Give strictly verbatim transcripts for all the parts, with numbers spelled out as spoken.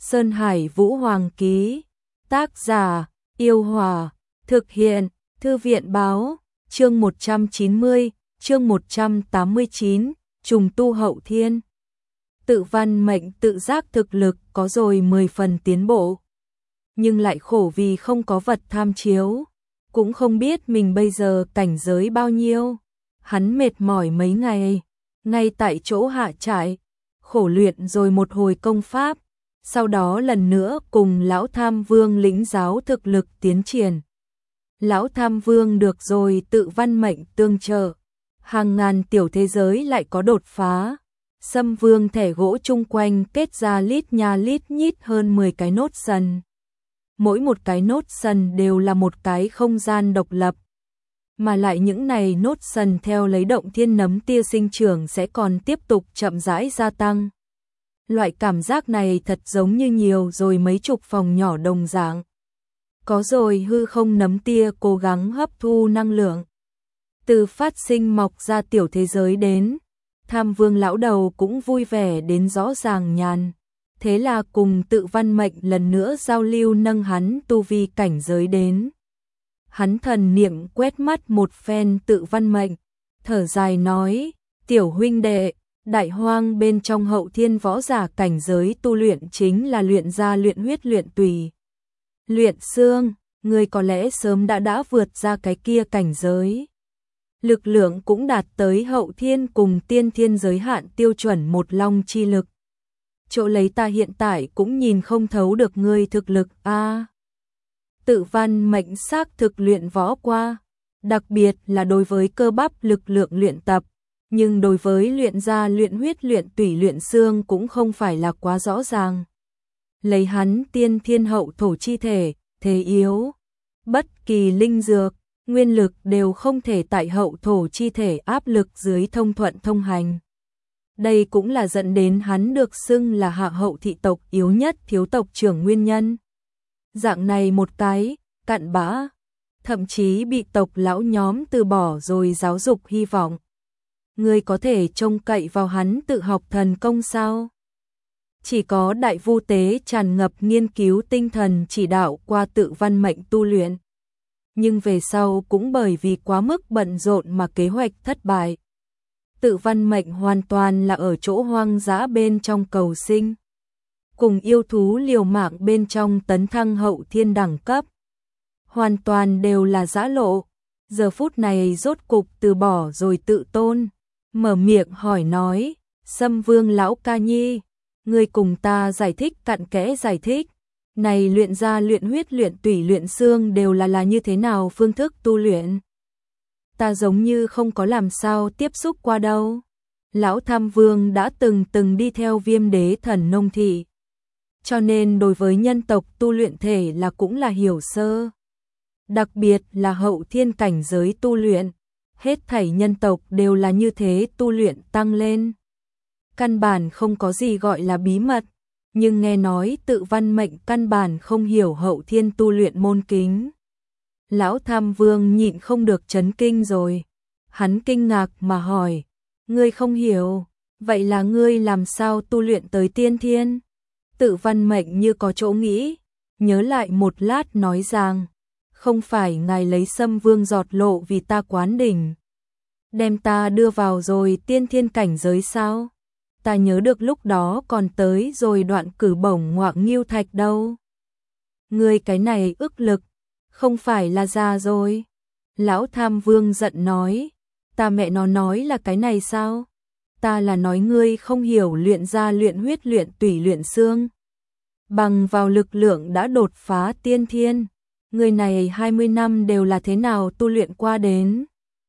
Sơn Hải Vũ Hoàng ký. Tác giả, Yêu Hòa. Thực hiện, Thư viện Báo. Chương một trăm chín mươi, chương một trăm tám mươi chín, trùng tu hậu thiên. Tự văn mệnh tự giác thực lực có rồi mười phần tiến bộ. Nhưng lại khổ vì không có vật tham chiếu. Cũng không biết mình bây giờ cảnh giới bao nhiêu. Hắn mệt mỏi mấy ngày. Ngay tại chỗ hạ trại. Khổ luyện rồi một hồi công pháp. Sau đó lần nữa cùng Lão Tham Vương lĩnh giáo thực lực tiến triển. Lão Tham Vương được rồi tự văn mệnh tương trợ. Hàng ngàn tiểu thế giới lại có đột phá. Sâm Vương thẻ gỗ chung quanh kết ra lít nha lít nhít hơn mười cái nốt sần. Mỗi một cái nốt sần đều là một cái không gian độc lập. Mà lại những này nốt sần theo lấy động thiên nấm tia sinh trưởng sẽ còn tiếp tục chậm rãi gia tăng. Loại cảm giác này thật giống như nhiều rồi mấy chục phòng nhỏ đồng dạng. Có rồi hư không nấm tia cố gắng hấp thu năng lượng. Từ phát sinh mọc ra tiểu thế giới đến. Tham Vương lão đầu cũng vui vẻ đến rõ ràng nhàn. Thế là cùng tự văn mệnh lần nữa giao lưu nâng hắn tu vi cảnh giới đến. Hắn thần niệm quét mắt một phen tự văn mệnh. Thở dài nói, tiểu huynh đệ, đại hoang bên trong hậu thiên võ giả cảnh giới tu luyện chính là luyện da luyện huyết luyện tùy. Luyện xương, người có lẽ sớm đã đã vượt ra cái kia cảnh giới. Lực lượng cũng đạt tới hậu thiên cùng tiên thiên giới hạn tiêu chuẩn một long chi lực. Chỗ lấy ta hiện tại cũng nhìn không thấu được ngươi thực lực a. À, tự văn mệnh xác thực luyện võ qua, đặc biệt là đối với cơ bắp lực lượng luyện tập, nhưng đối với luyện da luyện huyết luyện tủy luyện xương cũng không phải là quá rõ ràng. Lấy hắn tiên thiên hậu thổ chi thể, thế yếu, bất kỳ linh dược, nguyên lực đều không thể tại hậu thổ chi thể áp lực dưới thông thuận thông hành. Đây cũng là dẫn đến hắn được xưng là hạ hậu thị tộc yếu nhất thiếu tộc trưởng nguyên nhân. Dạng này một cái, cặn bã, thậm chí bị tộc lão nhóm từ bỏ rồi giáo dục hy vọng. Ngươi có thể trông cậy vào hắn tự học thần công sao? Chỉ có đại vu tế tràn ngập nghiên cứu tinh thần chỉ đạo qua tự văn mệnh tu luyện. Nhưng về sau cũng bởi vì quá mức bận rộn mà kế hoạch thất bại. Tự văn mệnh hoàn toàn là ở chỗ hoang dã bên trong cầu sinh. Cùng yêu thú liều mạng bên trong tấn thăng hậu thiên đẳng cấp. Hoàn toàn đều là giã lộ. Giờ phút này rốt cục từ bỏ rồi tự tôn. Mở miệng hỏi nói, Sâm Vương lão ca nhi, ngươi cùng ta giải thích cặn kẽ giải thích. Này luyện da luyện huyết luyện tủy luyện xương đều là là như thế nào phương thức tu luyện? Ta giống như không có làm sao tiếp xúc qua đâu. Lão Tham Vương đã từng từng đi theo Viêm Đế Thần Nông Thị. Cho nên đối với nhân tộc tu luyện thể là cũng là hiểu sơ. Đặc biệt là hậu thiên cảnh giới tu luyện. Hết thảy nhân tộc đều là như thế tu luyện tăng lên. Căn bản không có gì gọi là bí mật. Nhưng nghe nói tự văn mệnh căn bản không hiểu hậu thiên tu luyện môn kính. Lão Tham Vương nhịn không được chấn kinh rồi. Hắn kinh ngạc mà hỏi, ngươi không hiểu, vậy là ngươi làm sao tu luyện tới tiên thiên? Tự văn mệnh như có chỗ nghĩ, nhớ lại một lát nói rằng, không phải ngài lấy Sâm Vương giọt lộ vì ta quán đỉnh. Đem ta đưa vào rồi tiên thiên cảnh giới sao? Ta nhớ được lúc đó còn tới rồi đoạn cử bổng ngoạng nghiêu thạch đâu. Ngươi cái này ức lực, không phải là già rồi. Lão Tham Vương giận nói, ta mẹ nó nói là cái này sao? Ta là nói ngươi không hiểu luyện da luyện huyết luyện tủy luyện xương. Bằng vào lực lượng đã đột phá tiên thiên, người này hai mươi năm đều là thế nào tu luyện qua đến.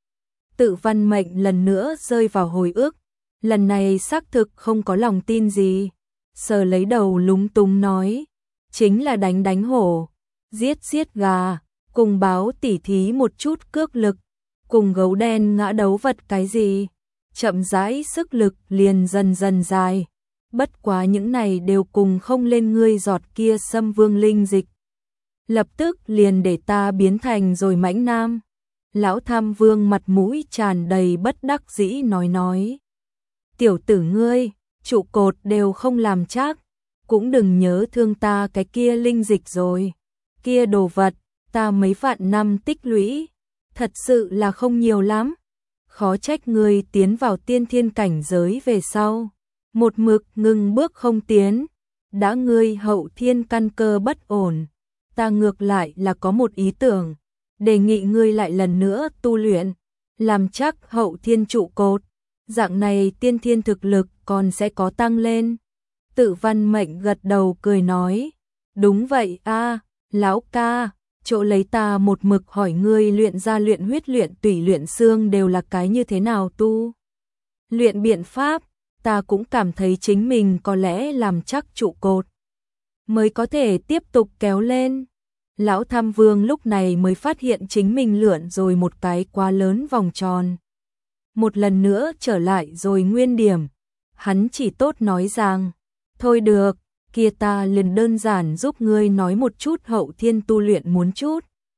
Tự văn mệnh lần nữa rơi vào hồi ức. Lần này xác thực không có lòng tin gì. Sờ lấy đầu lúng túng nói, chính là đánh đánh hổ, giết giết gà, cùng báo tỉ thí một chút cước lực, cùng gấu đen ngã đấu vật cái gì. Chậm rãi sức lực liền dần dần dài. Bất quá những này đều cùng không lên ngươi giọt kia Sâm Vương linh dịch. Lập tức liền để ta biến thành rồi mãnh nam. Lão Tham Vương mặt mũi tràn đầy bất đắc dĩ nói nói. Tiểu tử ngươi, trụ cột đều không làm chắc, cũng đừng nhớ thương ta cái kia linh dịch rồi. Kia đồ vật, ta mấy vạn năm tích lũy, thật sự là không nhiều lắm. Khó trách ngươi tiến vào tiên thiên cảnh giới về sau, một mực ngừng bước không tiến. Đã ngươi hậu thiên căn cơ bất ổn, ta ngược lại là có một ý tưởng, đề nghị ngươi lại lần nữa tu luyện, làm chắc hậu thiên trụ cột, dạng này tiên thiên thực lực còn sẽ có tăng lên. Tự Văn Mệnh gật đầu cười nói, đúng vậy a, lão ca, chỗ lấy ta một mực hỏi ngươi luyện ra luyện huyết luyện tủy luyện xương đều là cái như thế nào tu. Luyện biện pháp, ta cũng cảm thấy chính mình có lẽ làm chắc trụ cột, mới có thể tiếp tục kéo lên. Lão Tham Vương lúc này mới phát hiện chính mình lượn rồi một cái quá lớn vòng tròn. Một lần nữa trở lại rồi nguyên điểm, hắn chỉ tốt nói rằng, thôi được, kia ta liền đơn giản giúp ngươi nói một chút hậu thiên tu luyện muốn chút.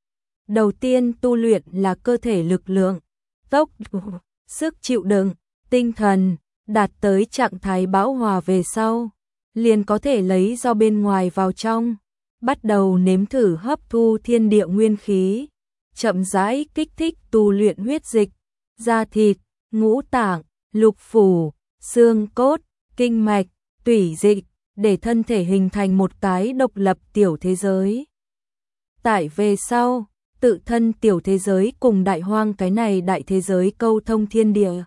Đầu tiên tu luyện là cơ thể lực lượng, tốc độ, sức chịu đựng, tinh thần, đạt tới trạng thái bão hòa về sau, liền có thể lấy do bên ngoài vào trong, bắt đầu nếm thử hấp thu thiên địa nguyên khí, chậm rãi kích thích tu luyện huyết dịch, da thịt, ngũ tạng, lục phủ, xương cốt, kinh mạch, tủy dịch, để thân thể hình thành một cái độc lập tiểu thế giới. Tại về sau, tự thân tiểu thế giới cùng đại hoang cái này đại thế giới câu thông thiên địa.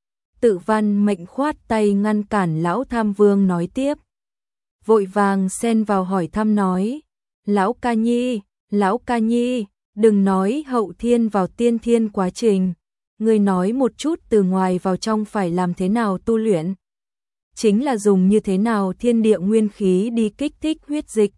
Tự Văn Mệnh khoát tay ngăn cản Lão Tham Vương nói tiếp. Vội vàng xen vào hỏi thăm nói, Lão ca nhi, Lão ca nhi, đừng nói hậu thiên vào tiên thiên quá trình, ngươi nói một chút từ ngoài vào trong phải làm thế nào tu luyện. Chính là dùng như thế nào thiên địa nguyên khí đi kích thích huyết dịch,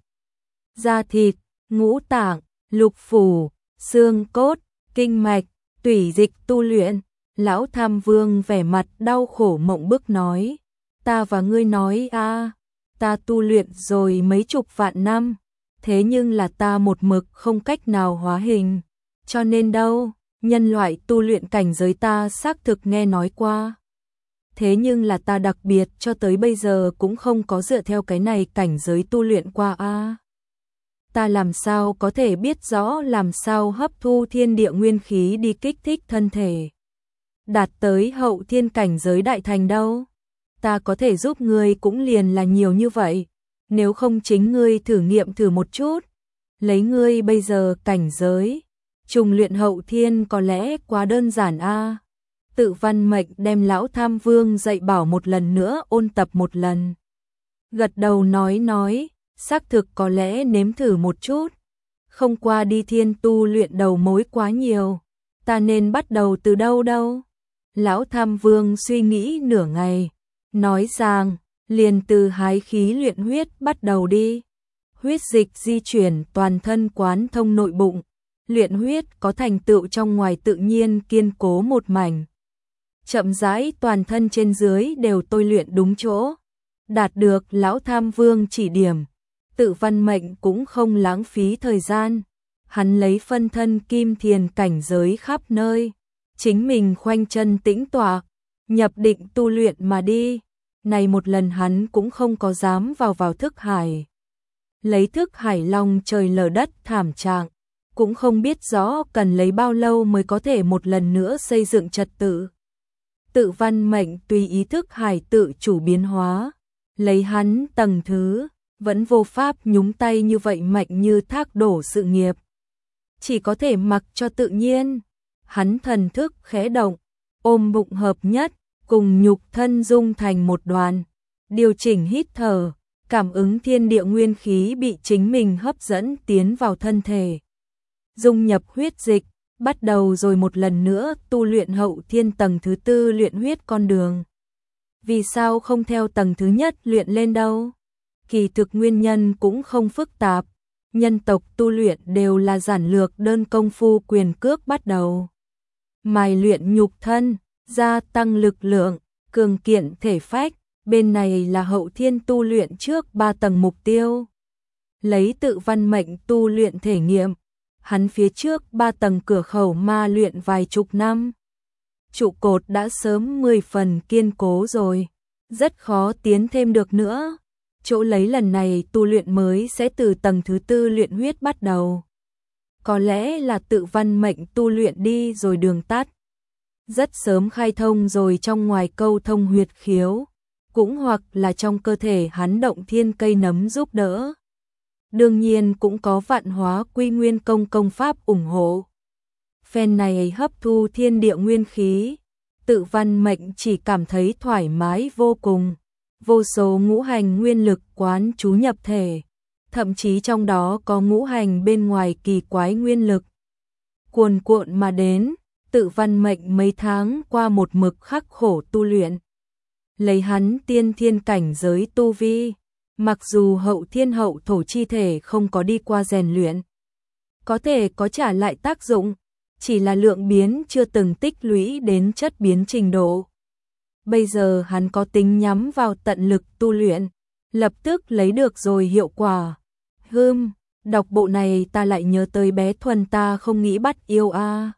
da thịt, ngũ tạng, lục phủ, xương cốt, kinh mạch, tủy dịch tu luyện. Lão Tham Vương vẻ mặt đau khổ mộng bức nói, ta và ngươi nói a, ta tu luyện rồi mấy chục vạn năm, thế nhưng là ta một mực không cách nào hóa hình, cho nên đâu, nhân loại tu luyện cảnh giới ta xác thực nghe nói qua. Thế nhưng là ta đặc biệt cho tới bây giờ cũng không có dựa theo cái này cảnh giới tu luyện qua a. Ta làm sao có thể biết rõ làm sao hấp thu thiên địa nguyên khí đi kích thích thân thể, đạt tới hậu thiên cảnh giới đại thành đâu. Ta có thể giúp ngươi cũng liền là nhiều như vậy, nếu không chính ngươi thử nghiệm thử một chút, lấy ngươi bây giờ cảnh giới, trùng luyện hậu thiên có lẽ quá đơn giản a. Tự Văn Mệnh đem Lão Tham Vương dạy bảo một lần nữa ôn tập một lần. Gật đầu nói nói, xác thực có lẽ nếm thử một chút, không qua đi thiên tu luyện đầu mối quá nhiều, ta nên bắt đầu từ đâu đâu. Lão Tham Vương suy nghĩ nửa ngày, nói rằng, liền từ hái khí luyện huyết bắt đầu đi. Huyết dịch di chuyển toàn thân quán thông nội bụng, luyện huyết có thành tựu trong ngoài tự nhiên kiên cố một mảnh. Chậm rãi toàn thân trên dưới đều tôi luyện đúng chỗ, đạt được Lão Tham Vương chỉ điểm. Tự Văn Mệnh cũng không lãng phí thời gian, hắn lấy phân thân kim thiền cảnh giới khắp nơi, chính mình khoanh chân tĩnh tọa, nhập định tu luyện mà đi. Này một lần hắn cũng không có dám vào vào thức hải, lấy thức hải long trời lở đất thảm trạng, cũng không biết rõ cần lấy bao lâu mới có thể một lần nữa xây dựng trật tự. Tự Văn Mệnh tùy ý thức hải tự chủ biến hóa, lấy hắn tầng thứ, vẫn vô pháp nhúng tay như vậy mạnh như thác đổ sự nghiệp. Chỉ có thể mặc cho tự nhiên, hắn thần thức khẽ động, ôm bụng hợp nhất, cùng nhục thân dung thành một đoàn, điều chỉnh hít thở, cảm ứng thiên địa nguyên khí bị chính mình hấp dẫn tiến vào thân thể. Dung nhập huyết dịch, bắt đầu rồi một lần nữa tu luyện hậu thiên tầng thứ tư luyện huyết con đường. Vì sao không theo tầng thứ nhất luyện lên đâu? Kỳ thực nguyên nhân cũng không phức tạp, nhân tộc tu luyện đều là giản lược đơn công phu quyền cước bắt đầu. Mài luyện nhục thân, gia tăng lực lượng, cường kiện thể phách, bên này là hậu thiên tu luyện trước ba tầng mục tiêu. Lấy Tự Văn Mệnh tu luyện thể nghiệm, hắn phía trước ba tầng cửa khẩu ma luyện vài chục năm. Trụ cột đã sớm mười phần kiên cố rồi, rất khó tiến thêm được nữa. chỗ lấy lần này tu luyện mới sẽ từ tầng thứ tư luyện huyết bắt đầu. Có lẽ là tự văn mệnh tu luyện đi rồi đường tắt. Rất sớm khai thông rồi trong ngoài câu thông huyệt khiếu, cũng hoặc là trong cơ thể hắn động thiên cây nấm giúp đỡ. Đương nhiên cũng có vạn hóa quy nguyên công công pháp ủng hộ. Phen này hấp thu thiên địa nguyên khí, tự văn mệnh chỉ cảm thấy thoải mái vô cùng. Vô số ngũ hành nguyên lực quán chú nhập thể, thậm chí trong đó có ngũ hành bên ngoài kỳ quái nguyên lực. Cuồn cuộn mà đến, tự văn mệnh mấy tháng qua một mực khắc khổ tu luyện. Lấy hắn tiên thiên cảnh giới tu vi, mặc dù hậu thiên hậu thổ chi thể không có đi qua rèn luyện, có thể có trả lại tác dụng, chỉ là lượng biến chưa từng tích lũy đến chất biến trình độ. Bây giờ hắn có tính nhắm vào tận lực tu luyện, lập tức lấy được rồi hiệu quả. Hừm, đọc bộ này ta lại nhớ tới bé Thuần ta không nghĩ bắt yêu a. À.